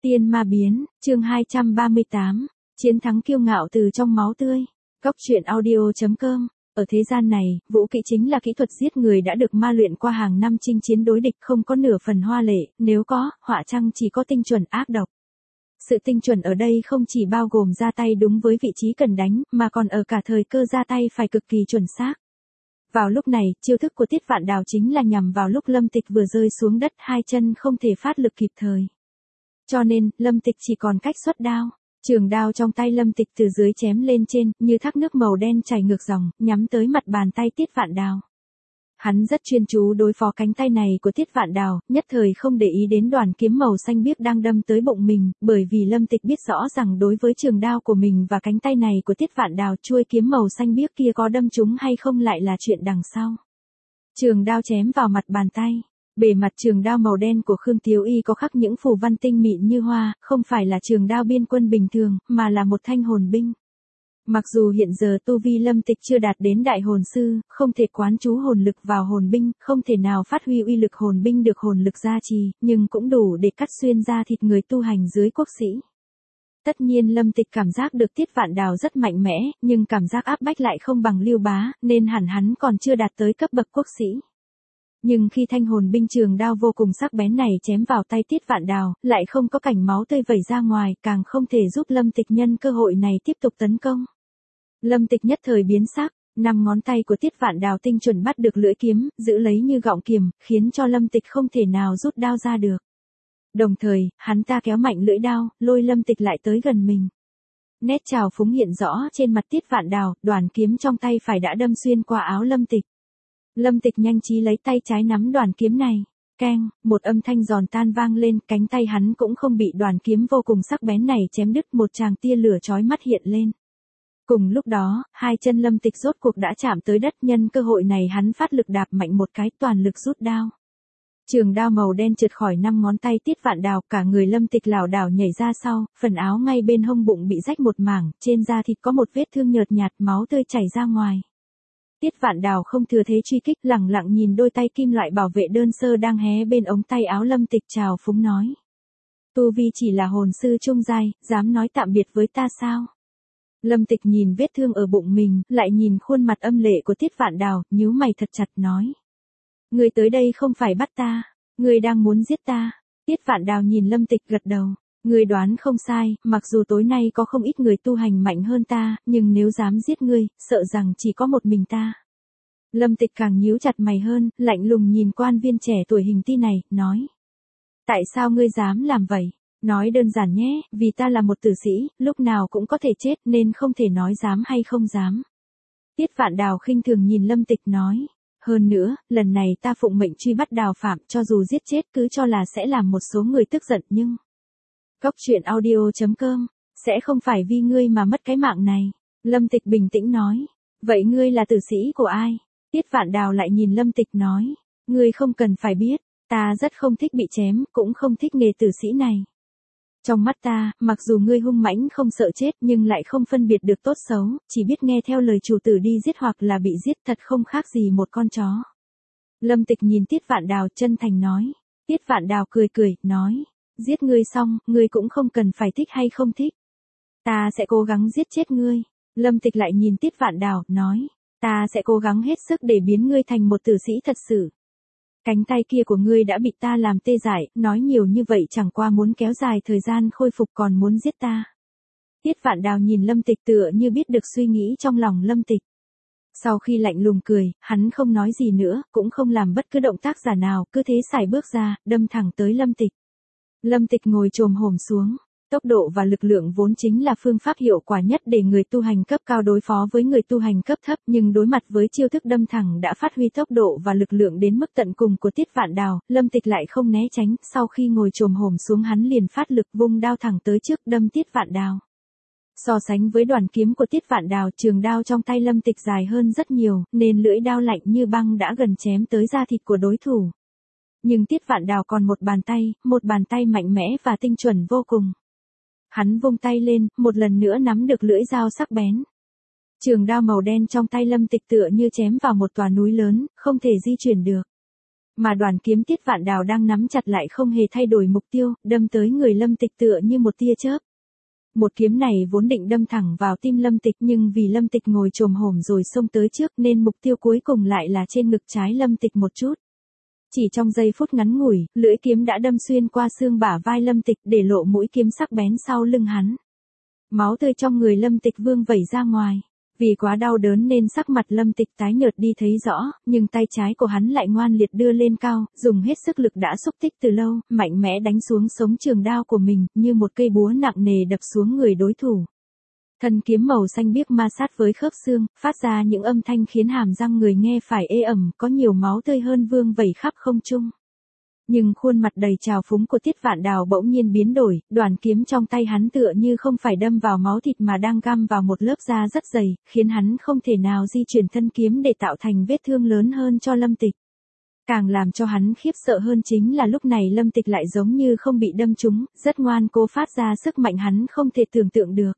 Tiên ma biến, chương 238, chiến thắng kiêu ngạo từ trong máu tươi. Góc truyện audio.com. Ở thế gian này, vũ kỹ chính là kỹ thuật giết người đã được ma luyện qua hàng năm chinh chiến đối địch, không có nửa phần hoa lệ, nếu có, họa chăng chỉ có tinh chuẩn ác độc. Sự tinh chuẩn ở đây không chỉ bao gồm ra tay đúng với vị trí cần đánh, mà còn ở cả thời cơ ra tay phải cực kỳ chuẩn xác. Vào lúc này, chiêu thức của Tiết Vạn Đào chính là nhằm vào lúc Lâm Tịch vừa rơi xuống đất, hai chân không thể phát lực kịp thời. Cho nên, Lâm Tịch chỉ còn cách xuất đao. Trường đao trong tay Lâm Tịch từ dưới chém lên trên, như thác nước màu đen chảy ngược dòng, nhắm tới mặt bàn tay Tiết Vạn Đào. Hắn rất chuyên chú đối phó cánh tay này của Tiết Vạn Đào, nhất thời không để ý đến đoàn kiếm màu xanh biếc đang đâm tới bụng mình, bởi vì Lâm Tịch biết rõ rằng đối với trường đao của mình và cánh tay này của Tiết Vạn Đào, chuôi kiếm màu xanh biếc kia có đâm trúng hay không lại là chuyện đằng sau. Trường đao chém vào mặt bàn tay. Bề mặt trường đao màu đen của Khương Tiếu Y có khắc những phù văn tinh mịn như hoa, không phải là trường đao biên quân bình thường, mà là một thanh hồn binh. Mặc dù hiện giờ tu vi Lâm Tịch chưa đạt đến đại hồn sư, không thể quán trú hồn lực vào hồn binh, không thể nào phát huy uy lực hồn binh được hồn lực gia trì, nhưng cũng đủ để cắt xuyên da thịt người tu hành dưới quốc sĩ. Tất nhiên Lâm Tịch cảm giác được Tiết Vạn Đào rất mạnh mẽ, nhưng cảm giác áp bách lại không bằng Lưu Bá, nên hẳn hắn còn chưa đạt tới cấp bậc quốc sĩ. Nhưng khi thanh hồn binh trường đao vô cùng sắc bén này chém vào tay Tiết Vạn Đào, lại không có cảnh máu tươi vẩy ra ngoài, càng không thể giúp Lâm Tịch nhân cơ hội này tiếp tục tấn công. Lâm Tịch nhất thời biến sắc, 5 ngón tay của Tiết Vạn Đào tinh chuẩn bắt được lưỡi kiếm, giữ lấy như gọng kiềm, khiến cho Lâm Tịch không thể nào rút đao ra được. Đồng thời, hắn ta kéo mạnh lưỡi đao, lôi Lâm Tịch lại tới gần mình. Nét trào phúng hiện rõ trên mặt Tiết Vạn Đào, đoàn kiếm trong tay phải đã đâm xuyên qua áo Lâm Tịch. Lâm Tịch nhanh trí lấy tay trái nắm đoàn kiếm này. Keng, một âm thanh giòn tan vang lên, cánh tay hắn cũng không bị đoàn kiếm vô cùng sắc bén này chém đứt, một tràng tia lửa chói mắt hiện lên. Cùng lúc đó, hai chân Lâm Tịch rốt cuộc đã chạm tới đất, nhân cơ hội này hắn phát lực đạp mạnh một cái, toàn lực rút đao. Trường đao màu đen trượt khỏi 5 ngón tay Tiết Vạn Đào, cả người Lâm Tịch lảo đảo nhảy ra sau, phần áo ngay bên hông bụng bị rách một mảng, trên da thịt có một vết thương nhợt nhạt, máu tươi chảy ra ngoài. Tiết Vạn Đào không thừa thế truy kích, lẳng lặng nhìn đôi tay kim loại bảo vệ đơn sơ đang hé bên ống tay áo Lâm Tịch, trào phúng nói: "Tu vi chỉ là hồn sư trung giai, dám nói tạm biệt với ta sao?" Lâm Tịch nhìn vết thương ở bụng mình, lại nhìn khuôn mặt âm lệ của Tiết Vạn Đào, nhíu mày thật chặt nói: "Ngươi tới đây không phải bắt ta, ngươi đang muốn giết ta." Tiết Vạn Đào nhìn Lâm Tịch gật đầu: "Ngươi đoán không sai, mặc dù tối nay có không ít người tu hành mạnh hơn ta, nhưng nếu dám giết ngươi, sợ rằng chỉ có một mình ta." Lâm Tịch càng nhíu chặt mày hơn, lạnh lùng nhìn quan viên trẻ tuổi hình ti này, nói: "Tại sao ngươi dám làm vậy? Nói đơn giản nhé, vì ta là một tử sĩ, lúc nào cũng có thể chết nên không thể nói dám hay không dám." Tiết Vạn Đào khinh thường nhìn Lâm Tịch nói: "Hơn nữa, lần này ta phụng mệnh truy bắt Đào phạm, cho dù giết chết cứ cho là sẽ làm một số người tức giận nhưng... Góc truyện audio.com, sẽ không phải vì ngươi mà mất cái mạng này." Lâm Tịch bình tĩnh nói: "Vậy ngươi là tử sĩ của ai?" Tiết Vạn Đào lại nhìn Lâm Tịch nói: "Ngươi không cần phải biết, ta rất không thích bị chém, cũng không thích nghề tử sĩ này. Trong mắt ta, mặc dù ngươi hung mãnh không sợ chết nhưng lại không phân biệt được tốt xấu, chỉ biết nghe theo lời chủ tử đi giết hoặc là bị giết, thật không khác gì một con chó." Lâm Tịch nhìn Tiết Vạn Đào chân thành nói. Tiết Vạn Đào cười cười, nói: "Giết ngươi xong, ngươi cũng không cần phải thích hay không thích. Ta sẽ cố gắng giết chết ngươi." Lâm Tịch lại nhìn Tiết Vạn Đào, nói: "Ta sẽ cố gắng hết sức để biến ngươi thành một tử sĩ thật sự. Cánh tay kia của ngươi đã bị ta làm tê dại, nói nhiều như vậy chẳng qua muốn kéo dài thời gian khôi phục còn muốn giết ta." Tiết Vạn Đào nhìn Lâm Tịch tựa như biết được suy nghĩ trong lòng Lâm Tịch. Sau khi lạnh lùng cười, hắn không nói gì nữa, cũng không làm bất cứ động tác giả nào, cứ thế sải bước ra, đâm thẳng tới Lâm Tịch. Lâm Tịch ngồi chồm hổm xuống. Tốc độ và lực lượng vốn chính là phương pháp hiệu quả nhất để người tu hành cấp cao đối phó với người tu hành cấp thấp, nhưng đối mặt với chiêu thức đâm thẳng đã phát huy tốc độ và lực lượng đến mức tận cùng của Tiết Vạn Đào, Lâm Tịch lại không né tránh, sau khi ngồi chồm hổm xuống hắn liền phát lực vung đao thẳng tới trước đâm Tiết Vạn Đào. So sánh với đoàn kiếm của Tiết Vạn Đào, trường đao trong tay Lâm Tịch dài hơn rất nhiều, nên lưỡi đao lạnh như băng đã gần chém tới da thịt của đối thủ. Nhưng Tiết Vạn Đào còn một bàn tay mạnh mẽ và tinh chuẩn vô cùng. Hắn vung tay lên, một lần nữa nắm được lưỡi dao sắc bén. Trường đao màu đen trong tay Lâm Tịch tựa như chém vào một tòa núi lớn, không thể di chuyển được. Mà đoàn kiếm Tiết Vạn Đào đang nắm chặt lại không hề thay đổi mục tiêu, đâm tới người Lâm Tịch tựa như một tia chớp. Một kiếm này vốn định đâm thẳng vào tim Lâm Tịch, nhưng vì Lâm Tịch ngồi chồm hổm rồi xông tới trước nên mục tiêu cuối cùng lại là trên ngực trái Lâm Tịch một chút. Chỉ trong giây phút ngắn ngủi, lưỡi kiếm đã đâm xuyên qua xương bả vai Lâm Tịch, để lộ mũi kiếm sắc bén sau lưng hắn. Máu tươi trong người Lâm Tịch vương vẩy ra ngoài. Vì quá đau đớn nên sắc mặt Lâm Tịch tái nhợt đi thấy rõ, nhưng tay trái của hắn lại ngoan liệt đưa lên cao, dùng hết sức lực đã xúc tích từ lâu, mạnh mẽ đánh xuống sống trường đao của mình, như một cây búa nặng nề đập xuống người đối thủ. Thân kiếm màu xanh biếc ma sát với khớp xương, phát ra những âm thanh khiến hàm răng người nghe phải ê ẩm, có nhiều máu tươi hơn vương vẩy khắp không trung. Nhưng khuôn mặt đầy trào phúng của Tiết Vạn Đào bỗng nhiên biến đổi, đoàn kiếm trong tay hắn tựa như không phải đâm vào máu thịt mà đang găm vào một lớp da rất dày, khiến hắn không thể nào di chuyển thân kiếm để tạo thành vết thương lớn hơn cho Lâm Tịch. Càng làm cho hắn khiếp sợ hơn chính là lúc này Lâm Tịch lại giống như không bị đâm trúng, rất ngoan cố phát ra sức mạnh hắn không thể tưởng tượng được.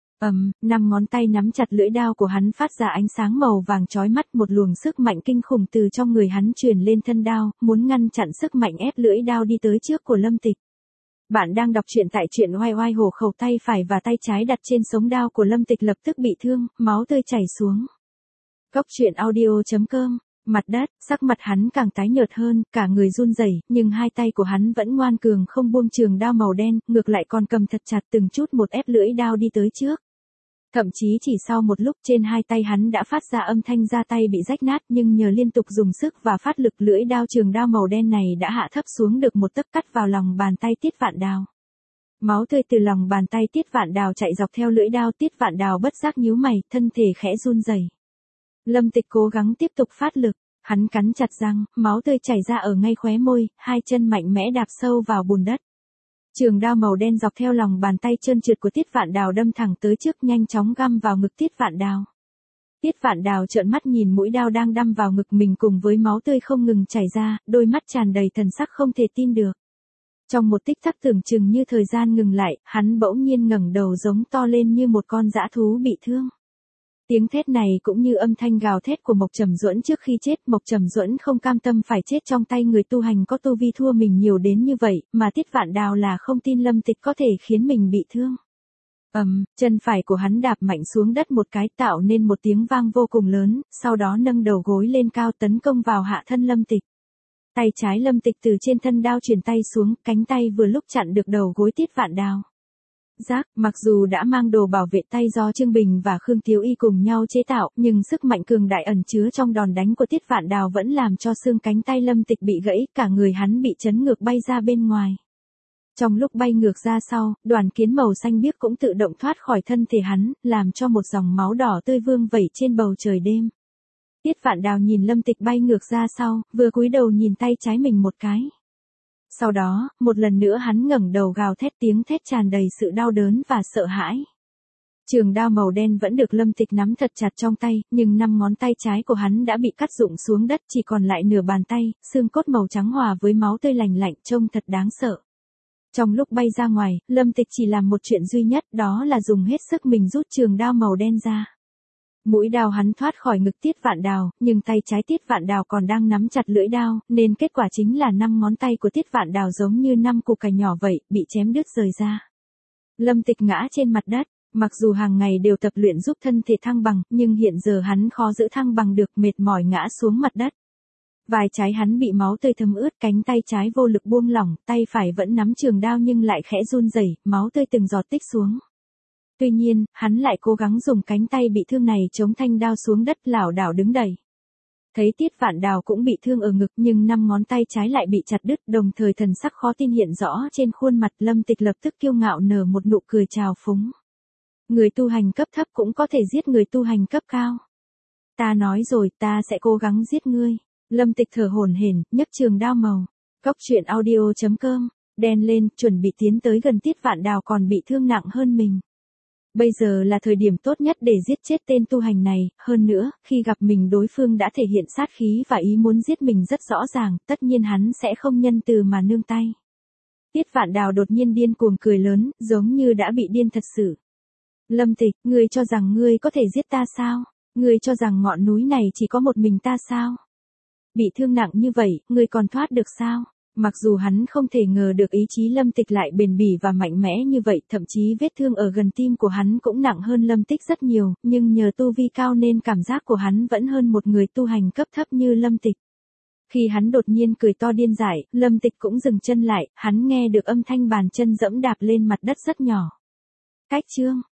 Năm ngón tay nắm chặt lưỡi đao của hắn phát ra ánh sáng màu vàng chói mắt, một luồng sức mạnh kinh khủng từ trong người hắn truyền lên thân đao, muốn ngăn chặn sức mạnh ép lưỡi đao đi tới trước của Lâm Tịch. Bạn đang đọc truyện tại truyện oai oai hổ khẩu, tay phải và tay trái đặt trên sống đao của Lâm Tịch lập tức bị thương, máu tươi chảy xuống. Cốc truyện audio.com. Mặt đất, sắc mặt hắn càng tái nhợt hơn, cả người run rẩy, nhưng hai tay của hắn vẫn ngoan cường không buông trường đao màu đen, ngược lại còn cầm thật chặt từng chút một ép lưỡi đao đi tới trước. Thậm chí chỉ sau một lúc trên hai tay hắn đã phát ra âm thanh da tay bị rách nát, nhưng nhờ liên tục dùng sức và phát lực, lưỡi đao trường đao màu đen này đã hạ thấp xuống được một tấc, cắt vào lòng bàn tay Tiết Vạn Đào. Máu tươi từ lòng bàn tay Tiết Vạn Đào chạy dọc theo lưỡi đao, Tiết Vạn Đào bất giác nhíu mày, thân thể khẽ run rẩy. Lâm Tịch cố gắng tiếp tục phát lực, hắn cắn chặt răng, máu tươi chảy ra ở ngay khóe môi, hai chân mạnh mẽ đạp sâu vào bùn đất. Trường đao màu đen dọc theo lòng bàn tay trơn trượt của Tiết Vạn Đào đâm thẳng tới trước, nhanh chóng găm vào ngực Tiết Vạn Đào. Tiết Vạn Đào trợn mắt nhìn mũi đao đang đâm vào ngực mình cùng với máu tươi không ngừng chảy ra, đôi mắt tràn đầy thần sắc không thể tin được. Trong một tích tắc tưởng chừng như thời gian ngừng lại, hắn bỗng nhiên ngẩng đầu giống to lên như một con dã thú bị thương. Tiếng thét này cũng như âm thanh gào thét của Mộc Trầm Duẫn trước khi chết, Mộc Trầm Duẫn không cam tâm phải chết trong tay người tu hành có tu vi thua mình nhiều đến như vậy, mà Tiết Vạn Đào là không tin Lâm Tịch có thể khiến mình bị thương. Chân phải của hắn đạp mạnh xuống đất một cái, tạo nên một tiếng vang vô cùng lớn, sau đó nâng đầu gối lên cao tấn công vào hạ thân Lâm Tịch. Tay trái Lâm Tịch từ trên thân đao truyền tay xuống, cánh tay vừa lúc chặn được đầu gối Tiết Vạn Đào. Mặc dù đã mang đồ bảo vệ tay do Trương Bình và Khương Tiếu Y cùng nhau chế tạo, nhưng sức mạnh cường đại ẩn chứa trong đòn đánh của Tiết Vạn Đào vẫn làm cho xương cánh tay Lâm Tịch bị gãy, cả người hắn bị chấn ngược bay ra bên ngoài. Trong lúc bay ngược ra sau, đoàn kiếm màu xanh biếc cũng tự động thoát khỏi thân thể hắn, làm cho một dòng máu đỏ tươi vương vẩy trên bầu trời đêm. Tiết Vạn Đào nhìn Lâm Tịch bay ngược ra sau, vừa cúi đầu nhìn tay trái mình một cái. Sau đó, một lần nữa hắn ngẩng đầu gào thét, tiếng thét tràn đầy sự đau đớn và sợ hãi. Trường đao màu đen vẫn được Lâm Tịch nắm thật chặt trong tay, nhưng 5 ngón tay trái của hắn đã bị cắt rụng xuống đất, chỉ còn lại nửa bàn tay, xương cốt màu trắng hòa với máu tươi lành lạnh, trông thật đáng sợ. Trong lúc bay ra ngoài, Lâm Tịch chỉ làm một chuyện duy nhất, đó là dùng hết sức mình rút trường đao màu đen ra. Mũi đao hắn thoát khỏi ngực Tiết Vạn Đào, nhưng tay trái Tiết Vạn Đào còn đang nắm chặt lưỡi đao, nên kết quả chính là 5 ngón tay của Tiết Vạn Đào giống như 5 củ cải nhỏ vậy, bị chém đứt rời ra. Lâm Tịch ngã trên mặt đất, mặc dù hàng ngày đều tập luyện giúp thân thể thăng bằng, nhưng hiện giờ hắn khó giữ thăng bằng được, mệt mỏi ngã xuống mặt đất. Vai trái hắn bị máu tươi thấm ướt, cánh tay trái vô lực buông lỏng, tay phải vẫn nắm trường đao nhưng lại khẽ run rẩy, máu tươi từng giọt tích xuống. Tuy nhiên, hắn lại cố gắng dùng cánh tay bị thương này chống thanh đao xuống đất, lảo đảo đứng đẩy. Thấy Tiết Vạn Đào cũng bị thương ở ngực nhưng 5 ngón tay trái lại bị chặt đứt, đồng thời thần sắc khó tin hiện rõ trên khuôn mặt, Lâm Tịch lập tức kiêu ngạo nở một nụ cười trào phúng. Người tu hành cấp thấp cũng có thể giết người tu hành cấp cao. Ta nói rồi, ta sẽ cố gắng giết ngươi. Lâm Tịch thở hổn hển, nhấc trường đao màu. Cốc truyện audio.com, đen lên, chuẩn bị tiến tới gần Tiết Vạn Đào còn bị thương nặng hơn mình. Bây giờ là thời điểm tốt nhất để giết chết tên tu hành này, hơn nữa, khi gặp mình đối phương đã thể hiện sát khí và ý muốn giết mình rất rõ ràng, tất nhiên hắn sẽ không nhân từ mà nương tay. Tiết Vạn Đào đột nhiên điên cuồng cười lớn, giống như đã bị điên thật sự. Lâm Tịch, ngươi cho rằng ngươi có thể giết ta sao? Ngươi cho rằng ngọn núi này chỉ có một mình ta sao? bị thương nặng như vậy, ngươi còn thoát được sao? Mặc dù hắn không thể ngờ được ý chí Lâm Tịch lại bền bỉ và mạnh mẽ như vậy, thậm chí vết thương ở gần tim của hắn cũng nặng hơn Lâm Tích rất nhiều, nhưng nhờ tu vi cao nên cảm giác của hắn vẫn hơn một người tu hành cấp thấp như Lâm Tịch. Khi hắn đột nhiên cười to điên dại, Lâm Tịch cũng dừng chân lại, hắn nghe được âm thanh bàn chân dẫm đạp lên mặt đất rất nhỏ. Cách chương